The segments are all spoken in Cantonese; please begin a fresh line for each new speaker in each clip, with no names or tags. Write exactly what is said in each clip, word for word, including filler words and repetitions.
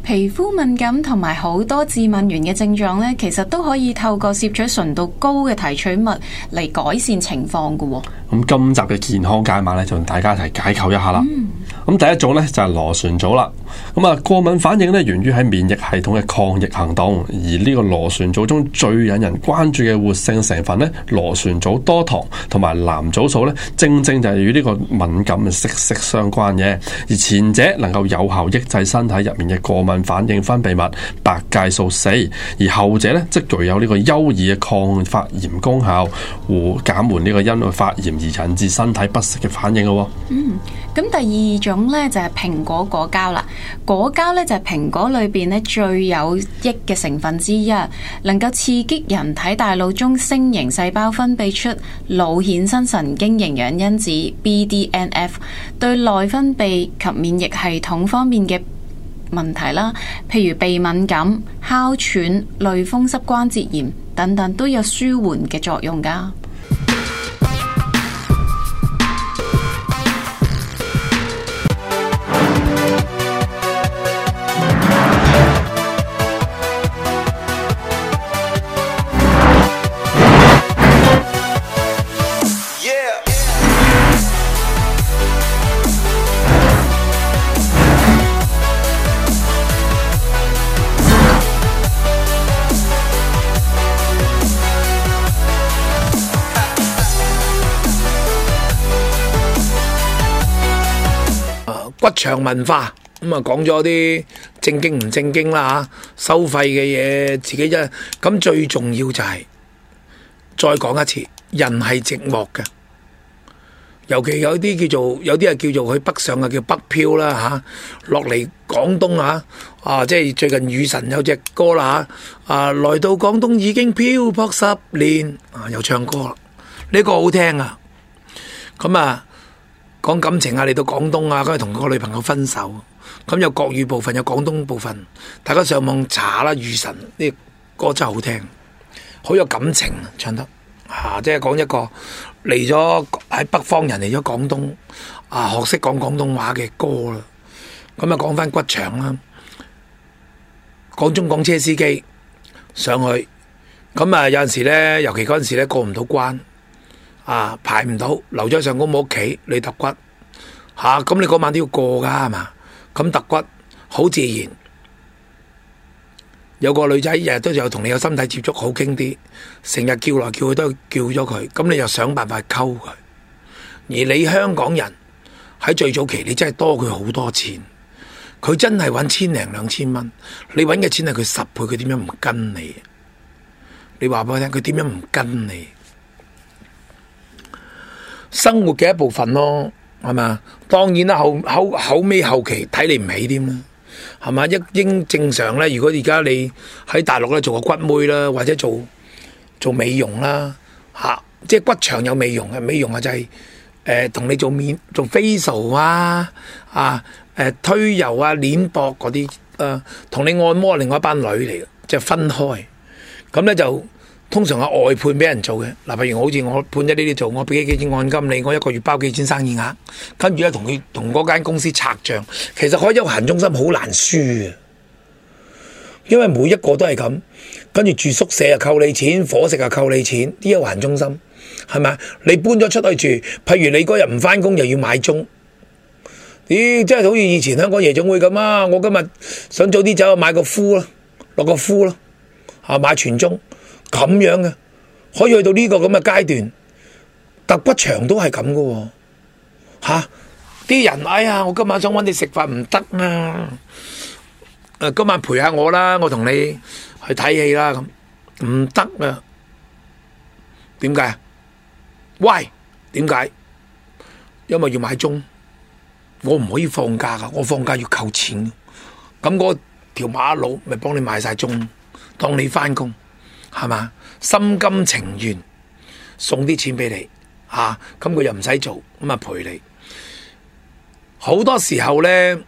皮膚敏感同埋好多致敏原嘅症狀呢，其實都可以透過攝取純度高嘅提取物嚟改善情況嘅。
咁今集嘅健康解碼呢，就同大家一齊解構一下啦。咁、嗯、第一種呢，就係螺旋藻啦。咁啊，過敏反應呢，源於喺免疫系統嘅抗疫行動，而呢個螺旋藻中最引人關注嘅活性成分呢，螺旋藻多糖同埋藍藻素呢，正正就係與呢個敏感息息相關嘅。而前者能夠有效抑制身體入面嘅過敏反應分泌物白介素四，而後者呢，則具有呢個優異嘅抗發炎功效，和減緩呢個因為發炎而引致身體不適嘅反應咯。
嗯，咁第二種呢，就係蘋果果膠啦。果膠呢，就係蘋果裏邊呢最有益嘅成分之一，能夠刺激人體大腦中星形細胞分泌出腦衍生神經營養因子 B D N F， 對內分泌及免疫系統方面嘅問題啦，譬如鼻敏感、哮喘、類風濕關節炎等等，都有舒緩嘅作用㗎。
骨場文化咁啊，講咗啲正經唔正經啦吓，收費嘅嘢自己啫。咁最重要就係再講一次，人係寂寞嘅，尤其有啲叫做有啲係叫做去北上嘅叫北漂啦吓，落嚟廣東啊啊，即係最近雨神有隻歌啦吓，啊來到廣東已經漂泊十年啊，又唱歌啦，呢個好聽啊，咁啊。講感情啊，嚟到廣東啊，跟住同個女朋友分手，咁有國語部分，有廣東部分，大家上網查啦。雨神呢歌真係好聽，好有感情，唱得啊，即係講一個嚟咗喺北方人嚟咗廣東啊，學識講廣東話嘅歌啦。咁啊，講翻骨場啦，廣中港車司機上去，咁啊有陣時咧，尤其嗰陣時咧過唔到關。啊，排唔到，留咗上公母屋企，你揼骨吓，咁、啊、你嗰晚都要過噶係嘛？咁揼骨好自然，有個女仔日日都有同你有身體接觸，好傾啲，成日叫來叫去都叫咗佢，咁你又想辦法溝佢。而你香港人喺最早期，你真係多佢好多錢，佢真係揾千零兩千蚊，你揾嘅錢係佢十倍，佢點樣唔跟你？你話俾我聽，佢點樣唔跟你？生活嘅一部分咯，係嘛？當然啦，後後後尾後期睇你唔起添啦，係嘛？一應正常咧，如果而家你喺大陸咧做個骨妹啦，或者做做美容啦，吓、啊，即係骨場有美容嘅美容啊、就是，就係誒同你做面做 facial 啊，啊誒、呃、推油啊、捏膊嗰啲，誒、呃、同你按摩另外一班女嚟嘅，即係分開，咁咧就。通常係外判俾人做嘅，嗱，譬如好似我判咗呢啲做，我俾幾錢按金你，我一個月包幾千生意額，跟住咧同佢同嗰間公司拆賬，其實開休閒中心好難輸嘅，因為每一個都係咁，跟住住宿舍又扣你錢，伙食又扣你錢，啲休閒中心係咪？你搬咗出去住，譬如你嗰日唔翻工又要買鐘，咦，即係好似以前香港夜總會咁啊！我今日想早啲走去買個敷咯，落個敷咯，啊買全鐘。咁樣嘅，可以去到呢個咁嘅階段，揼骨場都係咁嘅，吓啲人，哎呀，我今晚想搵你食飯唔得啊！誒，今晚陪下我啦，我同你去睇戲啦，咁唔得啊？點解啊？喂，點解？因為要買鐘，我唔可以放假噶，我放假要扣錢，咁嗰條馬路咪幫你買晒鐘，當你翻工。係嘛，心甘情願送啲錢俾你，吓，咁佢又唔使做，咁啊陪你。好多時候咧，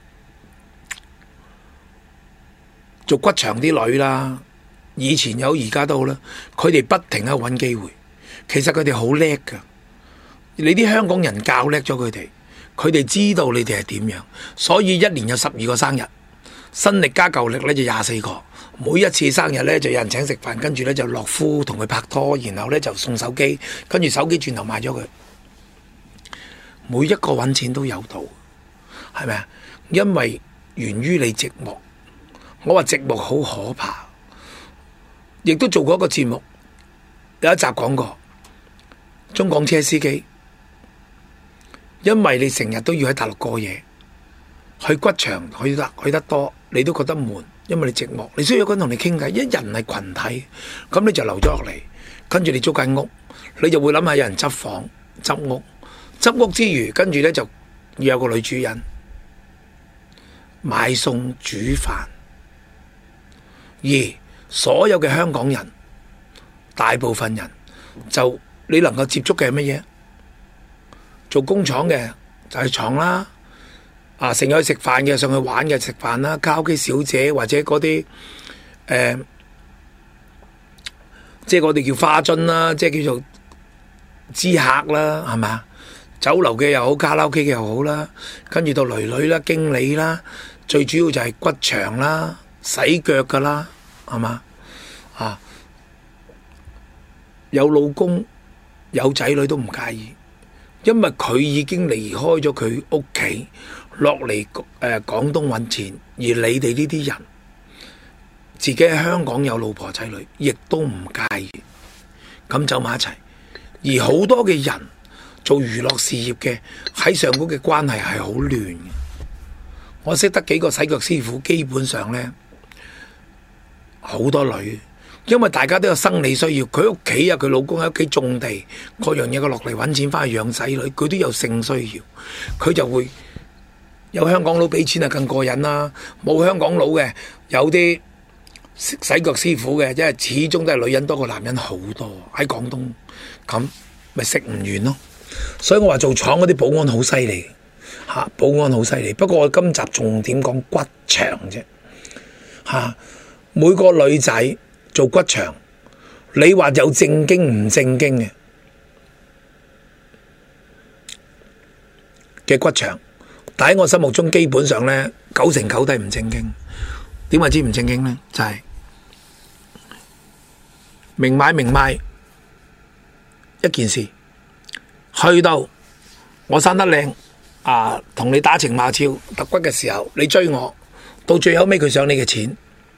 做骨場啲女啦，以前有而家都好啦，佢哋不停喺度搵機會。其實佢哋好叻噶，你啲香港人教叻咗佢哋，佢哋知道你哋係點樣，所以一年有十二個生日， 新曆加舊曆咧就廿四個，每一次生日咧就有人請食飯，跟住咧就落夫同佢拍拖，然後咧就送手機，跟住手機轉頭賣咗佢。每一個揾錢都有道，係咪啊？因為源於你寂寞。我話寂寞好可怕，亦都做過一個節目，有一集講過中港車司機，因為你成日都要喺大陸過夜，去骨場去得去得多，你都覺得悶，因為你寂寞，你需要有個人同你傾偈。一人係群體，咁你就留咗落嚟，跟住你租間屋，你就會諗下有人執房執屋。執屋之餘，跟住呢就要有個女主人買餸煮飯，而所有嘅香港人，大部分人就你能夠接觸嘅係乜嘢？做工廠嘅就係廠啦，啊成日去食飯嘅，上去玩嘅食飯啦，卡拉 OK 小姐或者嗰啲誒，即係我哋叫花樽啦，即係叫做知客啦，係咪？酒樓嘅又好，卡拉 OK 嘅又好啦，跟住到女女啦、經理啦，最主要就係骨場啦、洗腳噶啦，係嘛？啊，有老公有仔女都唔介意，因為佢已經離開咗佢屋企，落嚟誒廣東揾錢，而你哋呢啲人自己喺香港有老婆仔女，亦都唔介意，咁走埋一齊，而好多嘅人。做娛樂事業嘅喺上高嘅關係係好亂嘅。我識得幾個洗腳師傅，基本上呢，好多女，因為大家都有生理需要。佢屋企啊，佢老公喺屋企種地，各樣嘢佢落嚟揾錢翻去養仔女，佢都有性需要，佢就會有香港佬俾錢啊，更過癮啦。冇香港佬嘅，有啲洗腳師傅嘅，因為始終都係女人多過男人好多喺廣東，咁咪食唔完咯。所以我話做廠嗰啲保安好犀利，吓保安好犀利。不過我今集重點講骨場啫，吓每個女仔做骨場，你話有正經唔正經嘅嘅骨場，但喺我心目中基本上咧九成九都係唔正經。點為之唔正經咧？就係明買明賣一件事。去到我生得靚啊，同你打情罵俏揼骨嘅時候，你追我，到最後尾佢想你嘅錢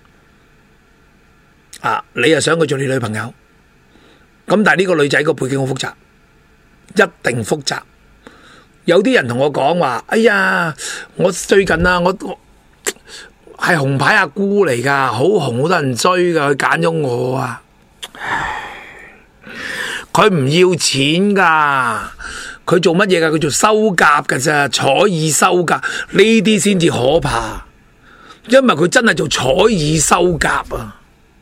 啊，你又想佢做你女朋友，咁但係呢個女仔個背景好複雜，一定複雜。有啲人同我講話，哎呀，我最近啊，我我係紅牌阿姑嚟噶，好紅，好多人追噶，佢揀咗我啊。佢唔要錢噶，佢做乜嘢噶？佢做收甲噶咋，彩耳收甲呢啲先至可怕，因為佢真係做彩耳收甲啊！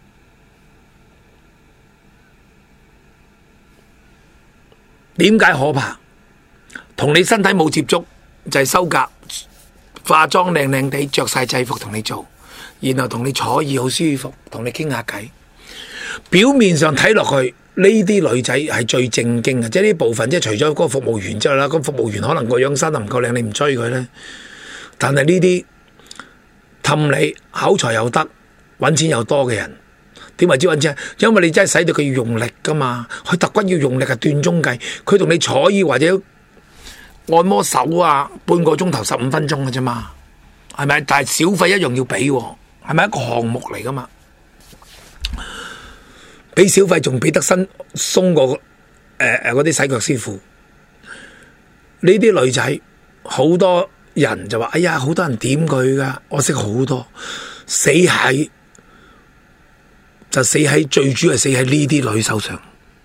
點解可怕？同你身體冇接觸就係收甲，化妝靚靚地，着晒制服同你做，然後同你彩耳好舒服，同你傾下偈，表面上睇落去。呢啲女仔係最正經嘅，即係呢部分，即係除咗嗰個服務員之外啦，咁服務員可能個樣生得唔夠靚，你唔追佢咧。但係呢啲氹你口才又得，揾錢又多嘅人，點為之揾錢？因為你真係使到佢要用力噶嘛，佢揼骨要用力係斷鐘計，佢同你坐椅或者按摩手啊，半個鐘頭十五分鐘嘅啫嘛，係咪？但係小費一樣要俾，係咪一個項目嚟噶嘛？俾小費仲俾得新鬆過誒誒嗰啲洗腳師傅。呢啲女仔好多人就話：哎呀，好多人點佢噶，我識好多，死喺就死喺最主要係死喺呢啲女手上。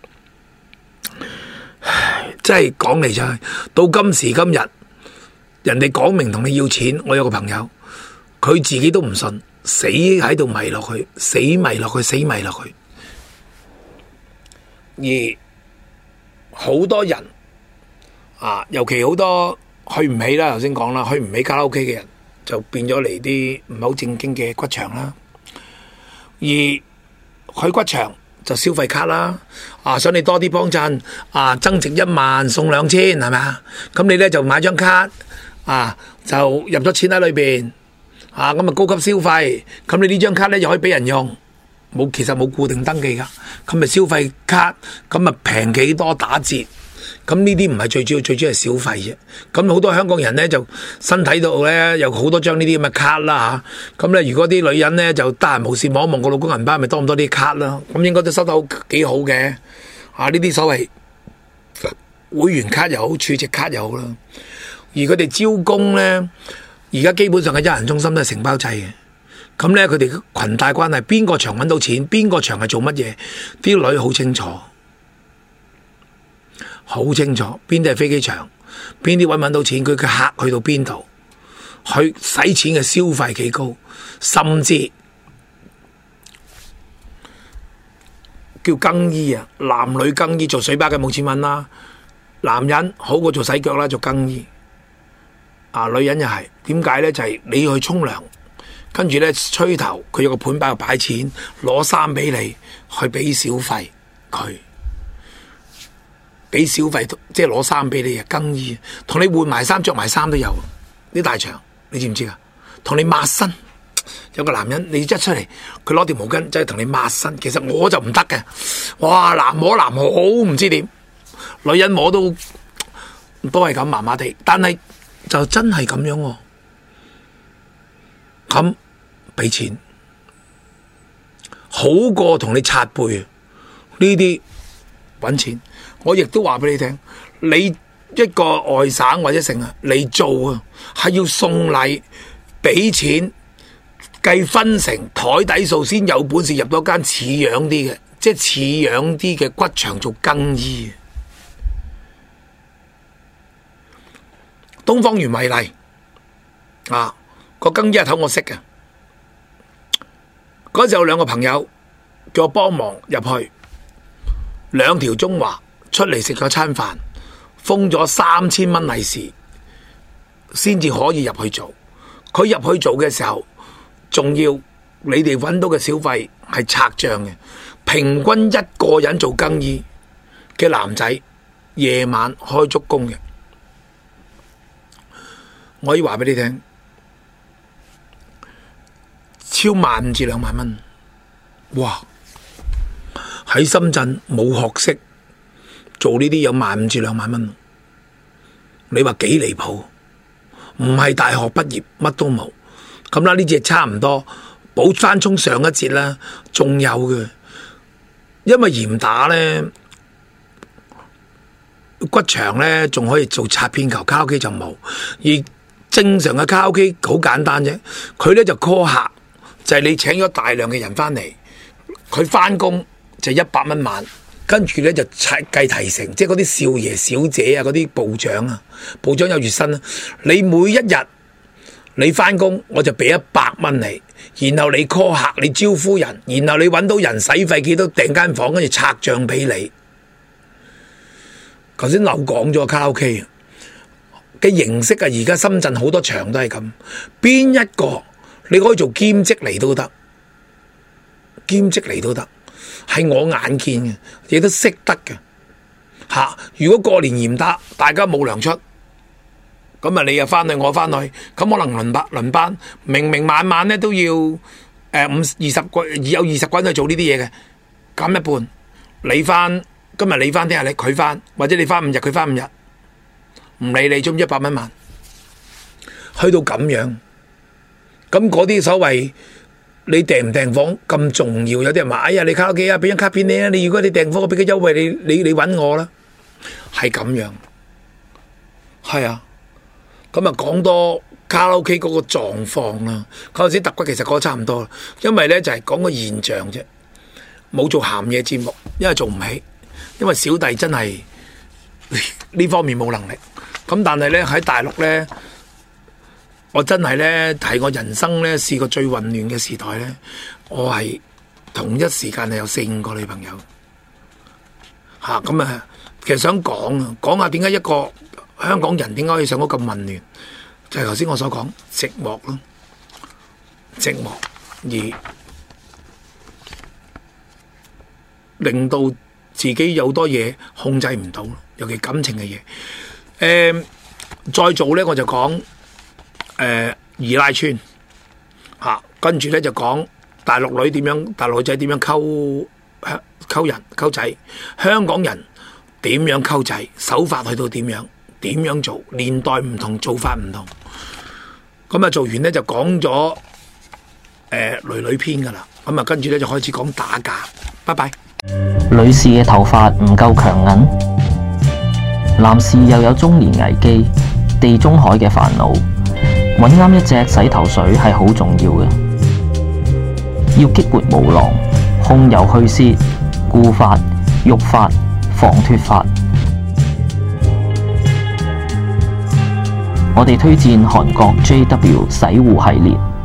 唉，真係講嚟就係到今時今日，人哋講明同你要錢。我有個朋友，佢自己都唔信，死喺度迷落去，死迷落去，死迷落去。而好多人啊，尤其好多去唔起啦，頭先講啦，去唔起卡拉 OK 嘅人，就變咗嚟啲唔係好正經嘅骨場啦。而去骨場就消費卡啦，啊想你多啲幫襯，啊增值一萬送兩千，係咪啊？咁你咧就買張卡，啊就入咗錢喺裏邊， 啊咁啊高級消費，咁你呢張卡咧又可以俾人用，冇其實冇固定登記噶，咁咪消費卡，咁啊平幾多打折，咁呢啲唔係最主要，最主要係消費啫。咁好多香港人咧就身體度咧有好多張呢啲咁嘅卡啦嚇，咁咧如果啲女人咧就得閒無事望一望個老公銀包，咪多唔多啲卡啦，咁應該都收得好幾好嘅。啊呢啲所謂會員卡又好，儲值卡又好啦。而佢哋招工咧，而家基本上嘅一人中心都係承包制嘅。咁咧，佢哋裙帶關係，邊個場揾到錢，邊個場係做乜嘢，啲女好清楚，好清楚邊啲係飛機場，邊啲揾揾到錢，佢嘅客去到邊度，去使錢嘅消費幾高，甚至叫更衣啊，男女更衣做水吧嘅冇錢揾啦，男人好過做洗腳啦，做更衣。啊，女人又係點解咧？就係、是、你要去沖涼。跟住咧，吹頭佢有個盤擺度擺錢，攞衫俾你去俾小費，佢俾小費即係攞衫俾你啊，更衣，同你換埋衫着埋衫都有。啲大場你知唔知啊？同你抹身，有個男人你一出嚟，佢攞條毛巾就係同你抹身。其實我就唔得嘅，哇男摸男好唔知點，女人摸都都係咁麻麻地，但係就真係咁樣喎、啊，咁。俾錢好過同你擦背啊！呢啲搵錢，我亦都話俾你聽，你一個外省或者成啊嚟做啊，係要送禮、俾錢、計分成台底數先有本事入到間似樣啲嘅，即係似樣啲嘅骨場做更衣。東方圓為例啊，個更衣係頭我識嘅。嗰陣有兩個朋友叫我幫忙入去，兩條中華出嚟食咗餐飯，封咗三千蚊利是，先至可以入去做。佢入去做嘅時候，仲要你哋揾到嘅小費係拆賬嘅，平均一個人做更衣嘅男仔，夜晚開足工嘅。我可以話俾你聽。超萬五至兩萬蚊，哇！喺深圳冇學識做呢啲有萬五至兩萬蚊，你話幾離譜？唔係大學畢業乜都冇，咁啦呢隻差唔多補翻充上一節啦，仲有嘅，因為嚴打咧骨場咧仲可以做擦邊球，卡拉 OK 就冇，而正常嘅卡拉 OK 好簡單啫，佢咧就 call 客。就係你請咗大量嘅人翻嚟，佢翻工就一百蚊晚，跟住咧就計提成，即係嗰啲少爺小姐啊，嗰啲部長啊，部長有月薪啊。你每一日你翻工，我就俾一百蚊你，然後你 call 客，你招呼人，然後你揾到人使費幾多訂間房，跟住拆賬俾你。頭先漏講咗卡拉 OK 嘅形式啊，而家深圳好多場都係咁，邊一個？你可以做兼職嚟都得，兼職嚟都得，係我眼見嘅，亦都識得嘅吓。如果過年嚴打，大家冇糧出，咁啊你又翻去，我翻去，咁可能輪班輪班，明明晚晚咧都要誒五二十個，有二十個人去做呢啲嘢嘅，減一半，你翻今日你翻，聽日你佢翻，或者你翻五日佢翻五日，唔理你中一百蚊萬，去到咁樣。咁嗰啲所謂你訂唔訂房咁重要，有啲人話：哎呀，你卡拉 OK啊，俾張卡片你啊！你如果你訂房，我俾個優惠你，你你揾我啦，係咁樣，係啊。咁啊，講多卡拉 OK 嗰個狀況啦。嗰陣時揼骨其實講得差唔多啦，因為咧就係講個現象啫，冇做鹹嘢節目，因為做唔起，因為小弟真係呢方面冇能力。咁但係咧喺大陸咧。我真係咧，係我人生咧試過最混亂嘅時代咧。我係同一時間係有四五個女朋友嚇，咁啊，其實想講啊，講下點解一個香港人點解可以上到咁混亂，就係頭先我所講寂寞咯，寂寞而令到自己有多嘢控制唔到，尤其感情嘅嘢。誒、呃，再做咧我就講。誒、呃，二奶村嚇，跟住咧就講大陸女點樣，大陸女仔點樣溝溝人溝仔，香港人點樣溝仔，手法去到點樣，點樣做，年代唔同，做法唔同。咁啊做完咧就講咗誒女女篇噶啦，咁啊跟住咧就開始講打架。拜拜。
女士嘅頭髮唔夠強硬，男士又有中年危機、地中海嘅煩惱，揾啱一隻洗頭水係好重要嘅。要激活毛囊、控油去屑、固髮、育髮、防脫髮。我哋推薦韓國 J W 洗護系列。